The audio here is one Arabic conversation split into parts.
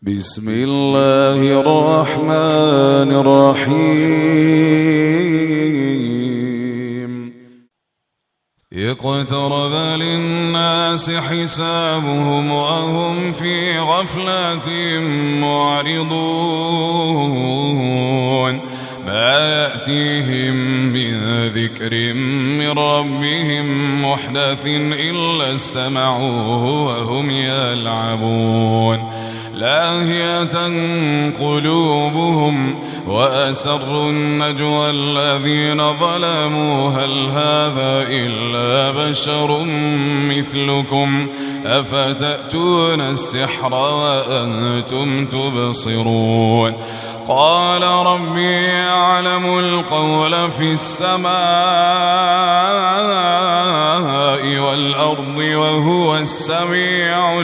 بسم الله الرحمن الرحيم اقترب للناس حسابهم وهم في غفلة معرضون ما يأتيهم من ذكر من ربهم محدث إلا استمعوه وهم يلعبون لاهية قلوبهم وأسروا النجوى الذين ظلموا هل هذا إلا بشر مثلكم أفتأتون السحر وأنتم تبصرون قال ربي يعلم القول في السماء والأرض وهو السميع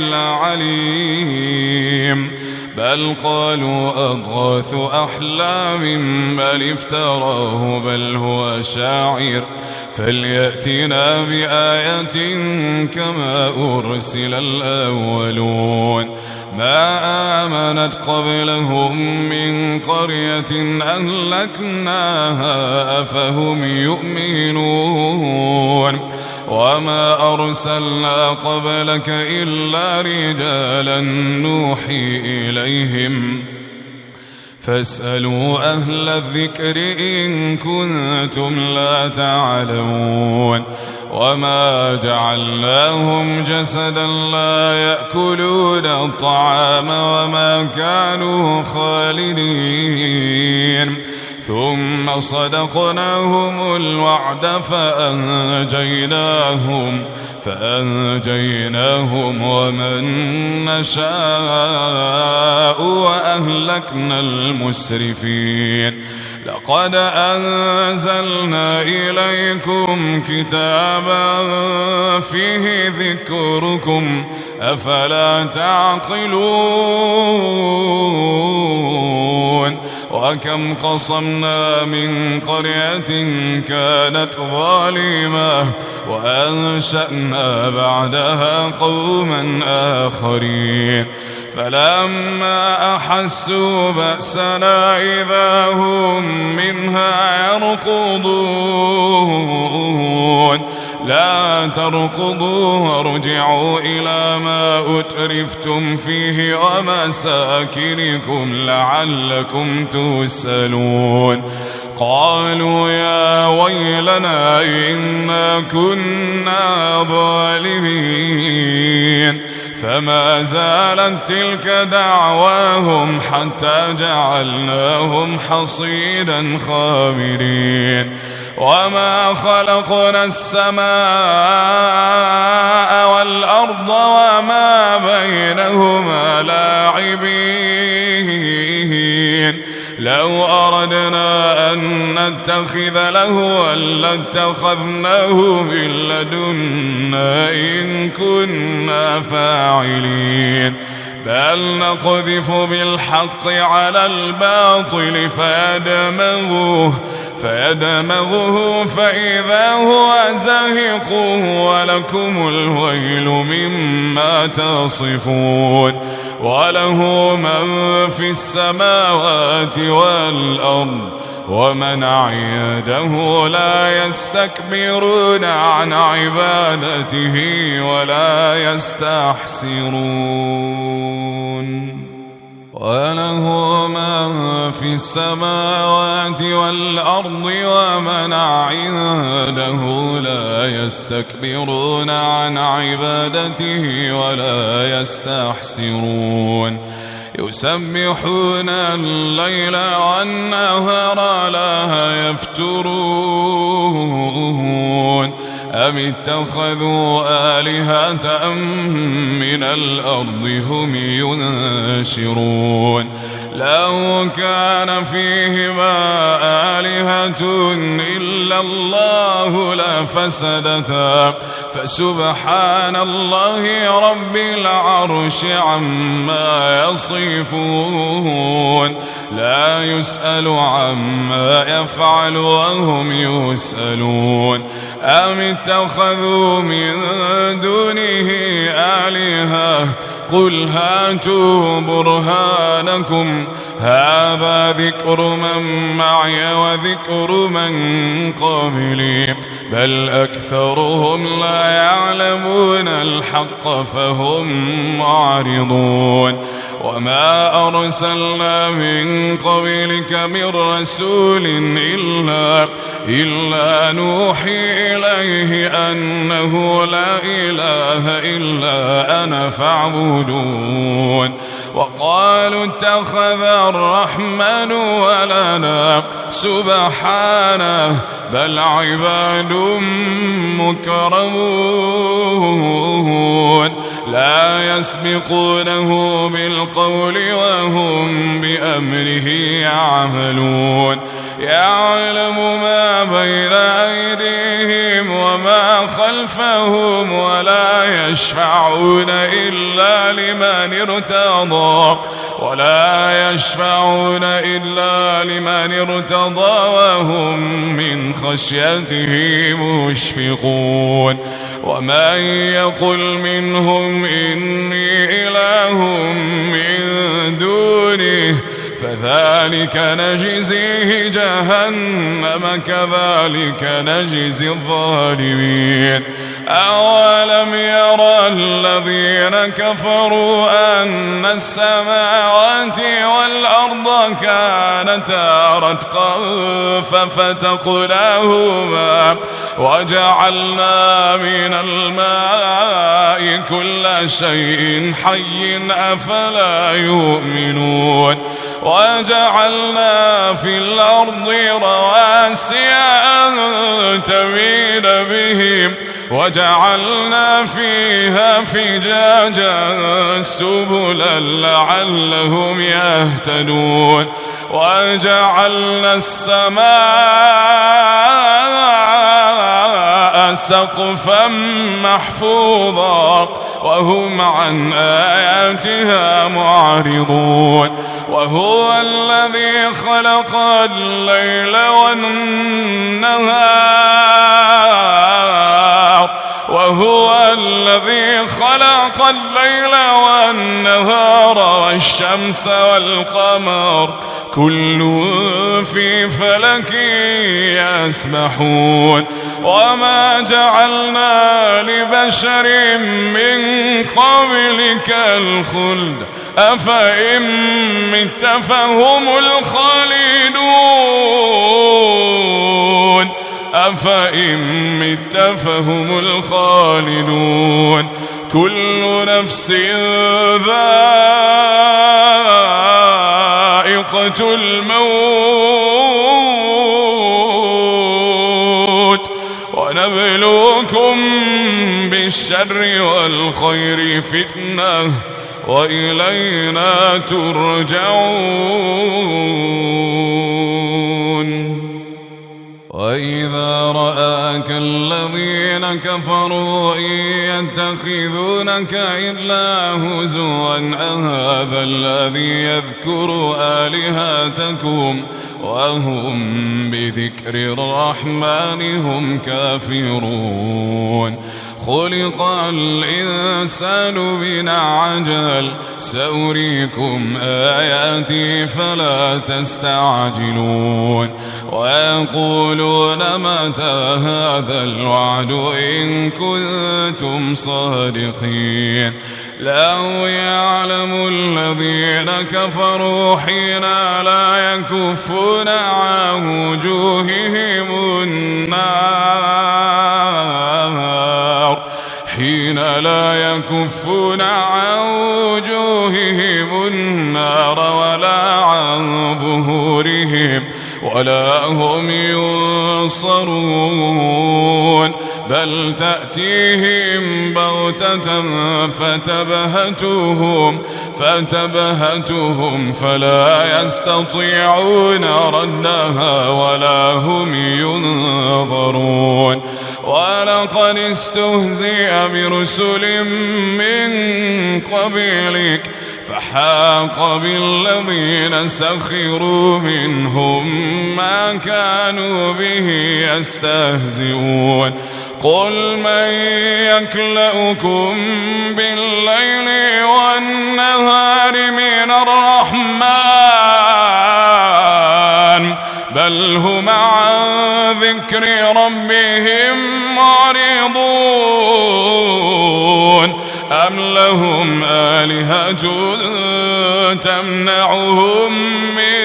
العليم بل قالوا أضغاث أحلام بل افتراه بل هو شاعر فليأتنا بآية كما أرسل الأولون ما آمنت قبلهم من قرية أهلكناها أفهم يؤمنون وما أرسلنا قبلك إلا رجالا نوحي إليهم فاسألوا أهل الذكر إن كنتم لا تعلمون وما جعلناهم جسدا لا يأكلون الطعام وما كانوا خالدين ثم صدقناهم الوعد فأنجيناهم ومن نشاء وأهلكنا المسرفين لقد أنزلنا إليكم كتابا فيه ذكركم أفلا تعقلون وكم قصمنا من قرية كانت ظالمة وأنشأنا بعدها قوما آخرين فلما أحسوا بأسنا إذا هم منها يركضون لا تركضوا وارجعوا إلى ما أترفتم فيه ومساكنكم لعلكم تسألون قالوا يا ويلنا إنا كنا ظالمين فما زالت تلك دعواهم حتى جعلناهم حصيدا خامرين وما خلقنا السماء والأرض وما بينهما لاعبين لو أردنا أن نتخذ لهوا لاتخذناه من لدنا إن كنا فاعلين بل نقذف بالحق على الباطل فيدمغه فإذا هو زاهق ولكم الويل مما تصفون وله من في السماوات والأرض ومن عنده لا يستكبرون عن عبادته ولا يستحسرون وله من في السماوات والأرض ومن عنده لا يستكبرون عن عبادته ولا يستحسرون يسبحون الليل والنهار لا يفترون أم اتخذوا آلهة من الأرض هم ينشرون لو كان فيهما آلهة إلا الله لفسدتا فسبحان الله رب العرش عما يصفون لا يسأل عما يفعل وهم يسألون أم اتخذوا من دونه آلهة قل هاتوا برهانكم هذا ذكر من معي وذكر من قبلي بل أكثرهم لا يعلمون الحق فهم معرضون وما أرسلنا من قبلك من رسول إلا نوحي إليه أنه لا إله إلا أنا فاعبدون وقالوا اتخذ الرحمن ولدا سبحانه بل عباد مكرمون لا يسبقونه بالقول وهم بأمره يعملون يعلم ما بين أيديهم وما خلفهم ولا يشفعون إلا لمن ارتضى وهم من خشيته مشفقون ومن يقل منهم إني إله من دونه فذلك نجزيه جهنم كذلك نجزي الظالمين أولم يرى الذين كفروا أن السماوات والأرض كانتا رتقا ففتقناهما وجعلنا من الماء كل شيء حي أفلا يؤمنون وجعلنا في الأرض رواسي أن تميد بهم وجعلنا فيها فجاجا سبلا لعلهم يهتدون وجعلنا السماء سقفا محفوظا وهم عن آياتها معرضون وهو الذي خلق الليل والنهار والشمس والقمر كل في فلك يسبحون وما جعلنا لبشر من قبلك الخلد أفإن مت فهم الخالدون كل نفس ذائقة الموت ونبلوكم بالشر والخير فتنة وإلينا ترجعون وإذا رآك الذين كفروا إن يتخذونك إلا هزوا أهذا الذي يذكر آلهتكم وهم بذكر الرحمن هم كافرون خلق الإنسان من عجل سأريكم آياتي فلا تستعجلون ويقولون متى هذا الوعد إن كنتم صادقين لو يعلم الذين كفروا حين لا يكفون عن وجوههم النار ولا عن ظهورهم ولا هم ينصرون بل تأتيهم بغتة فتبهتهم فلا يستطيعون ردها ولا هم ينظرون ولقد استهزئ برسل من قبلك حاق بالذين سخروا منهم ما كانوا به يستهزئون قل من يكلؤكم بالليل والنهار من الرحمن بل هم عن ذكر ربهم معرضون أم لهم آلهة تمنعهم من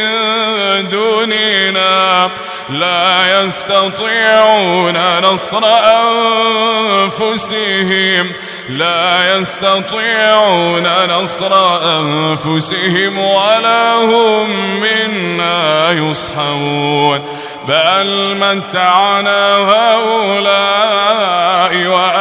دوننا لا يستطيعون نصر أنفسهم ولا هم منا يصحبون بل متعنا هؤلاء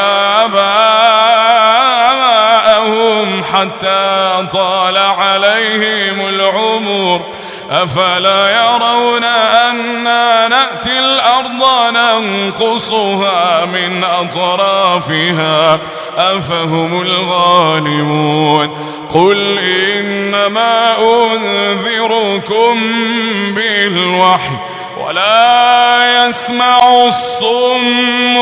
وآباءهم حتى طال عليهم العمر أفلا يرون أنا نأتي الأرض ننقصها من أطرافها أفهم الغالبون قل إنما أنذركم بالوحي ولا يسمع الصم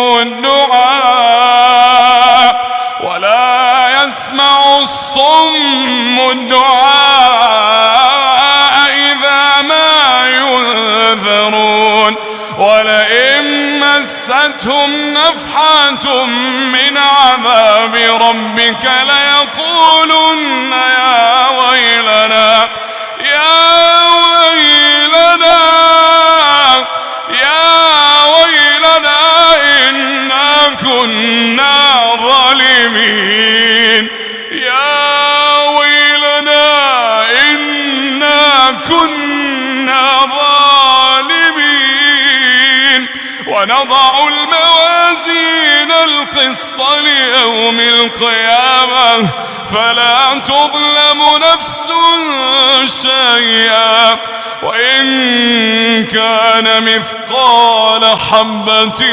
الدعاء إذا ما ينذرون ولئن مستهم نفحة من عذاب ربك ليقولن يا ويلنا إنا كنا ظالمين ونضع الموازين القسط ليوم القيامة فلا تظلم نفس شيئا وإن كان مثقال حبة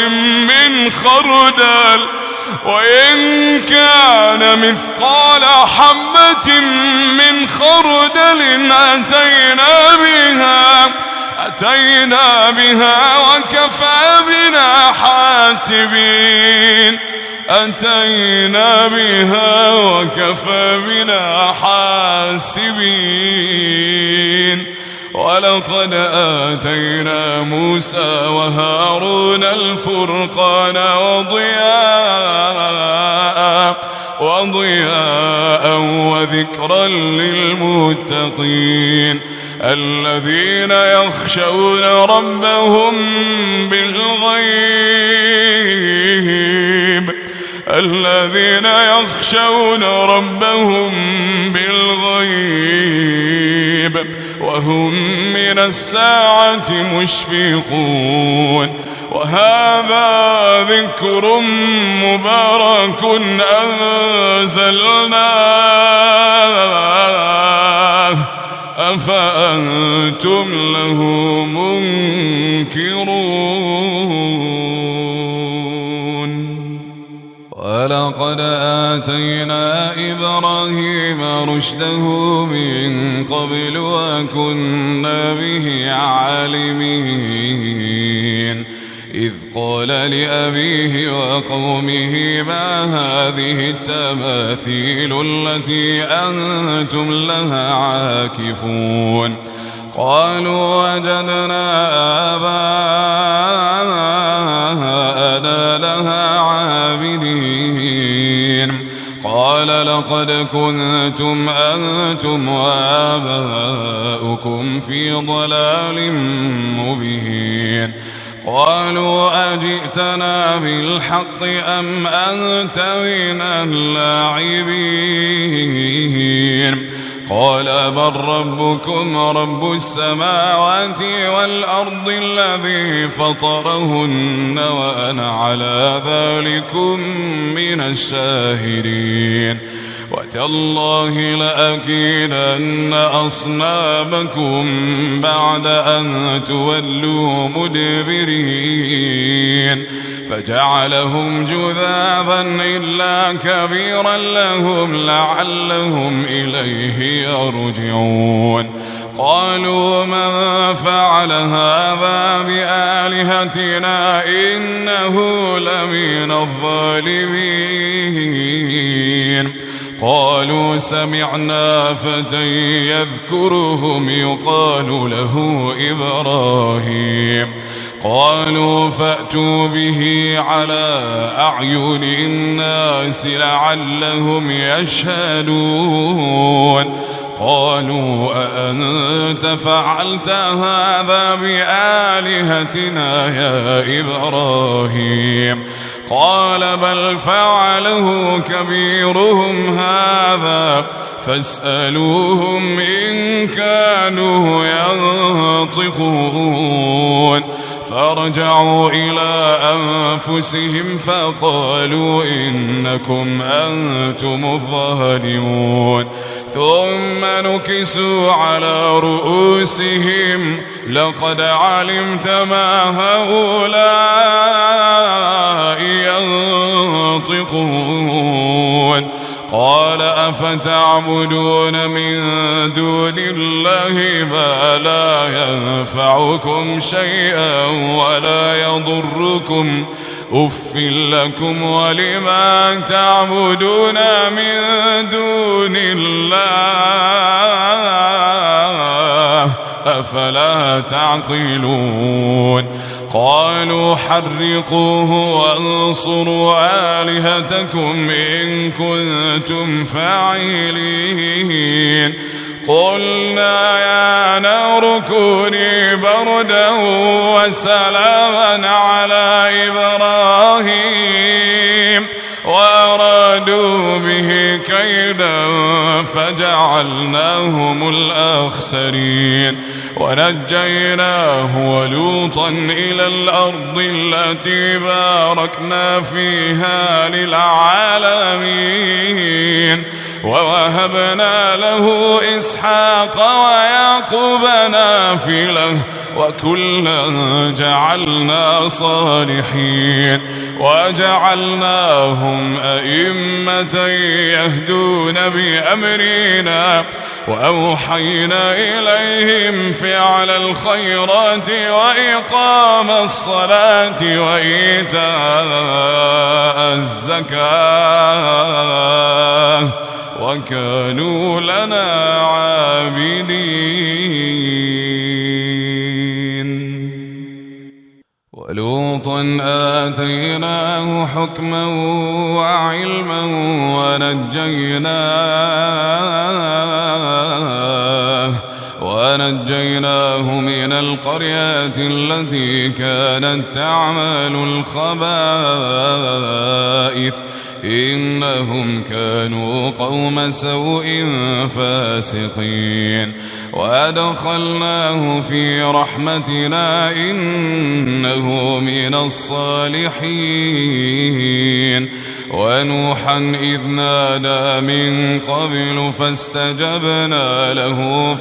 من خردل أتينا بها وكفى بنا حاسبين ولقد آتينا موسى وهارون الفرقان وضياء وذكرا للمتقين الذين يخشون ربهم بالغيب وهم من الساعة مشفقون وهذا ذكر مبارك أنزلناه أفأنتم له منكرون ولقد آتينا إبراهيم رشده من قبل وكنا به عالمين إذ قال لأبيه وقومه ما هذه التماثيل التي أنتم لها عاكفون قالوا وجدنا آباءنا لها عابدين قال لقد كنتم أنتم وآباؤكم في ضلال مبين قالوا أجئتنا بالحق أم أنت من اللاعبين قال بل ربكم رب السماوات والأرض الذي فطرهن وأنا على ذلكم من الشاهدين وتالله لأكيدن أصنامكم بعد أن تولوا مدبرين فجعلهم جذاذا إلا كبيرا لهم لعلهم إليه يرجعون قالوا من فعل هذا بآلهتنا إنه لمن الظالمين قالوا سمعنا فتى يذكرهم يقال له إبراهيم قالوا فأتوا به على أعين الناس لعلهم يشهدون قالوا أأنت فعلت هذا بآلهتنا يا إبراهيم قال بل فعله كبيرهم هذا فاسألوهم إن كانوا ينطقون فرجعوا إلى أنفسهم فقالوا إنكم أنتم الظالمون ثم نكسوا على رؤوسهم لقد علمت ما هؤلاء ينطقون قال أفتعبدون من دون الله ما لا ينفعكم شيئا ولا يضركم أف لكم ولما تعبدون من دون الله أفلا تعقلون قالوا حرقوه وانصروا آلهتكم إن كنتم فاعلين قلنا يا نار كوني بردا وسلاما على إبراهيم وأرادوا به كيدا فجعلناهم الأخسرين ونجيناه ولوطا إلى الأرض التي باركنا فيها للعالمين ووهبنا له إسحاق ويعقوب نافلة وكلا جعلنا صالحين وجعلناهم أئمة يهدون بأمرنا وأوحينا إليهم فعل الخيرات وإقام الصلاة وإيتاء الزكاة وكانوا لنا عابدين ولوطا آتيناه حكما وعلما ونجيناه من القرية التي كانت تعمل الخبائث إنهم كانوا قوم سوء فاسقين وأدخلناه في رحمتنا إنه من الصالحين ونوحا إذ نادى من قبل فاستجبنا له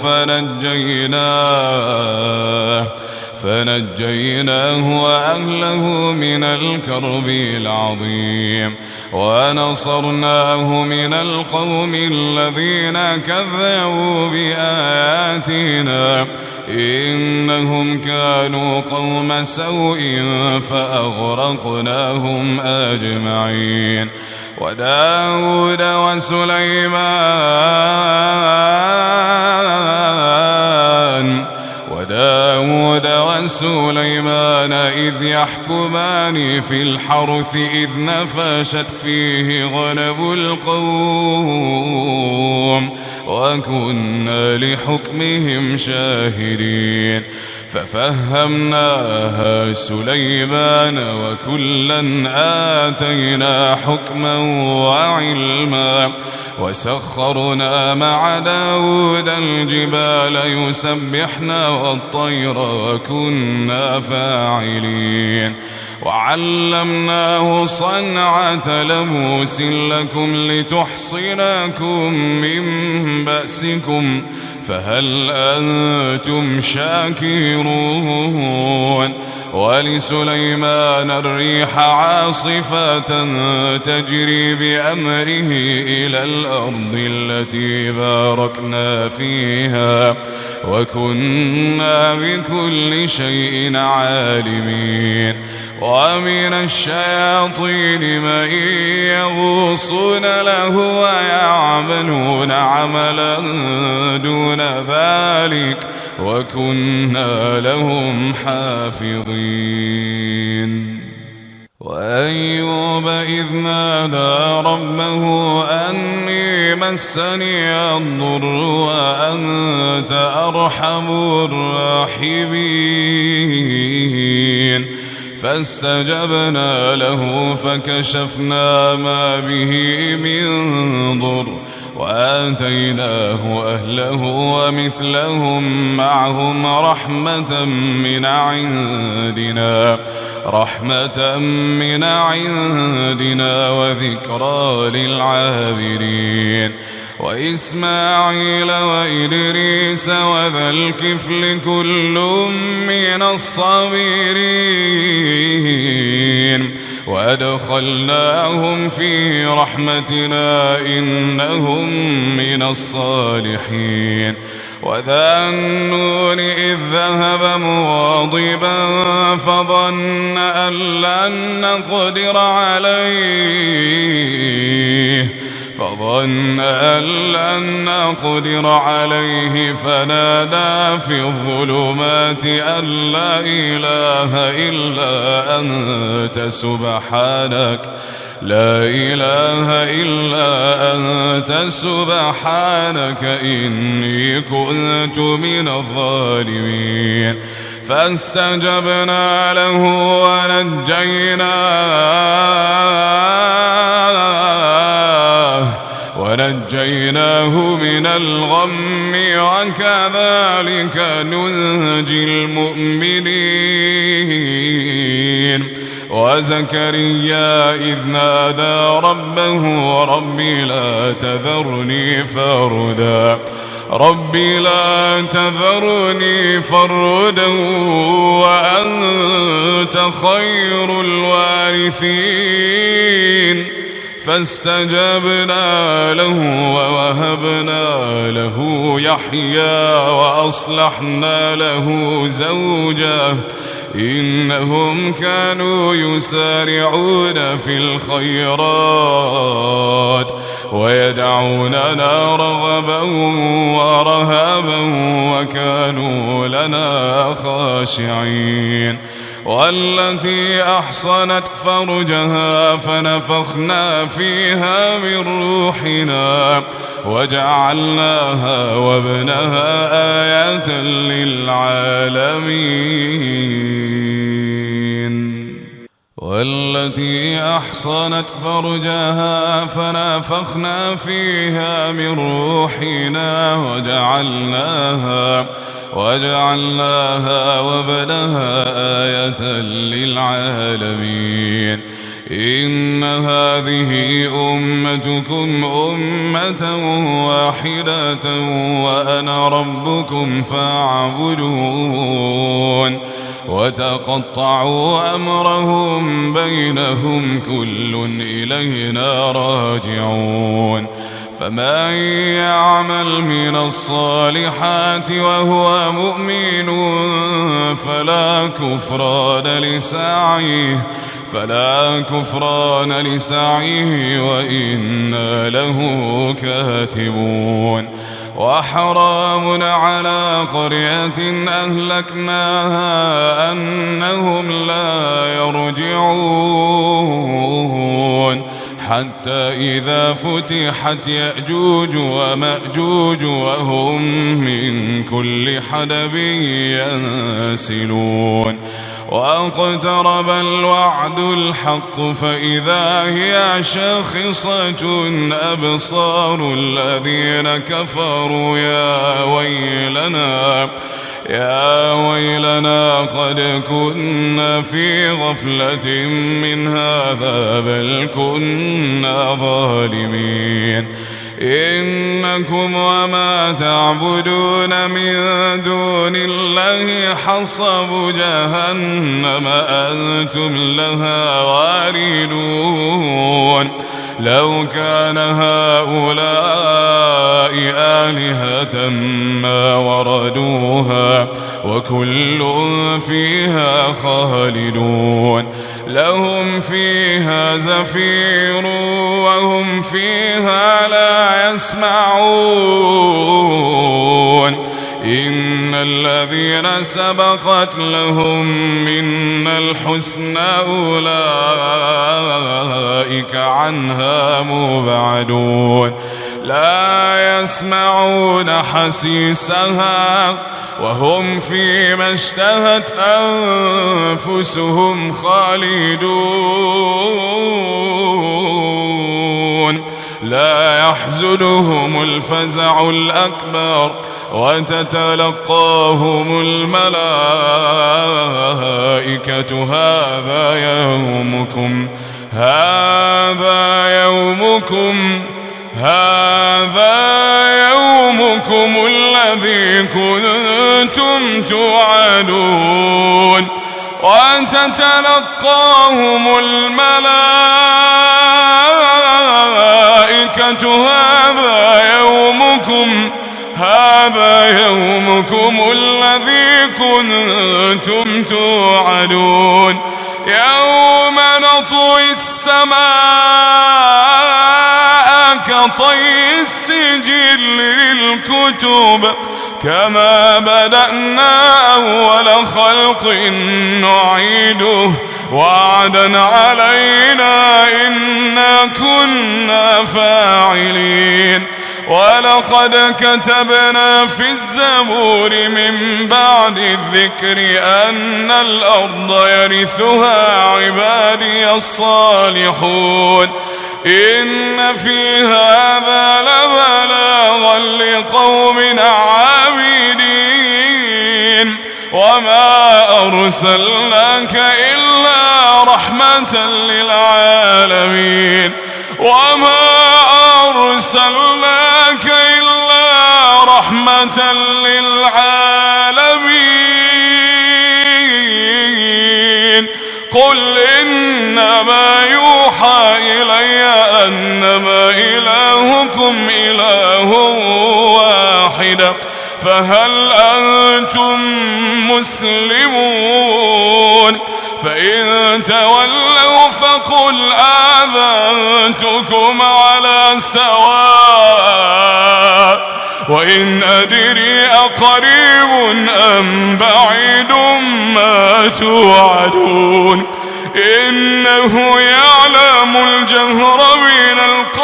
فنجيناه وأهله من الكرب العظيم ونصرناه من القوم الذين كذبوا بآياتنا إنهم كانوا قوم سوء فأغرقناهم أجمعين وداود وسليمان إذ يحكمان في الحرث إذ نفشت فيه غنم القوم وكنا لحكمهم شاهدين ففهمناها سليمان وكلا آتينا حكما وعلما وسخرنا مع داود الجبال يسبحن والطير وكنا فاعلين وعلمناه صنعة لبوس لكم لتحصنكم من بأسكم فهل أنتم شاكرون ولسليمان الريح عاصفة تجري بأمره إلى الأرض التي باركنا فيها وكنا بكل شيء عالمين ومن الشياطين من يغوصون له ويعملون عملا دون ذلك وكنا لهم حافظين وأيوب إذ نادى ربه أني مسني الضر وأنت أرحم الراحمين فاستجبنا له فكشفنا ما به من ضر وآتيناه أهله ومثلهم معهم رحمة من عندنا وذكرى للعابرين وإسماعيل وإدريس وذا الكفل كل من الصابرين وأدخلناهم في رحمتنا إنهم من الصالحين وذا النون إذ ذهب مغاضبا فظن أن لن نقدر عليه فنادى في الظلمات أن لا إله إلا أنت سبحانك إني كنت من الظالمين فاستجبنا له ونجيناه من الغم وكذلك ننجي المؤمنين وزكريا إذ نادى ربه رب لا تذرني فردا وأنت خير الوارثين فاستجبنا له ووهبنا له يحيى وأصلحنا له زوجه إنهم كانوا يسارعون في الخيرات ويدعوننا رغبا ورهبا وكانوا لنا خاشعين والتي أحصنت فرجها فنفخنا فيها من روحنا وجعلناها وابنها آية للعالمين والتي أحصنت فرجها فنفخنا فيها من روحنا وجعلناها وابنها آية للعالمين إن هذه أمتكم أمة واحدة وأنا ربكم فاعبدون وتقطعوا أمرهم بينهم كل إلينا راجعون فمن يعمل من الصالحات وهو مؤمن فلا كفران لسعيه وإنا له كاتبون وحرام على قرية أهلكناها أنهم لا يرجعون حتى إذا فتحت يأجوج ومأجوج وهم من كل حدب ينسلون واقترب الوعد الحق فإذا هي شاخصة أبصار الذين كفروا يا ويلنا قد كنا في غفلة من هذا بل كنا ظالمين إنكم وما تعبدون من دون الله حصب جهنم أنتم لها واردون لو كان هؤلاء آلهة ما وردوها وكل فيها خالدون لهم فيها زفير وهم فيها لا يسمعون إن الذين سبقت لهم منا الحسنى أولئك عنها مبعدون لا يسمعون حسيسها وهم فيما اشتهت أنفسهم خالدون لا يحزنهم الفزع الأكبر وتتلقاهم الملائكة هذا يومكم الذي كنتم توعدون وتتلقاهم الملائكة هذا يومكم الذي كنتم توعدون يوم نطوي السماء كطي السجل للكتب كما بدأنا أول خلق نعيده وعدا علينا إنا كنا فاعلين ولقد كتبنا في الزبور من بعد الذكر أن الأرض يرثها عبادي الصالحون إن في هذا لبلاغا لقوم عابدين وما أرسلناك إلا رحمة للعالمين قل إنما يوحى إلي أنما إلهكم إله واحد فهل أنتم مسلمون فإن تولوا فقل آذنتكم على سواء وإن أدري أقريب أم بعيد ما توعدون إنه يعلم الجهر من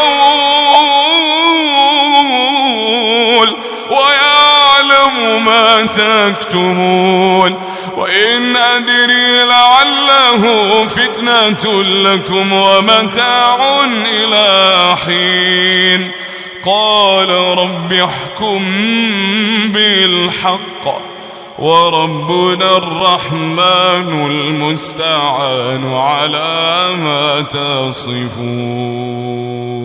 القول ويعلم ما تكتمون وإن أدري لعله فتنة لكم ومتاع إلى حين قال رب احكم بالحق وربنا الرحمن المستعان على ما تصفون.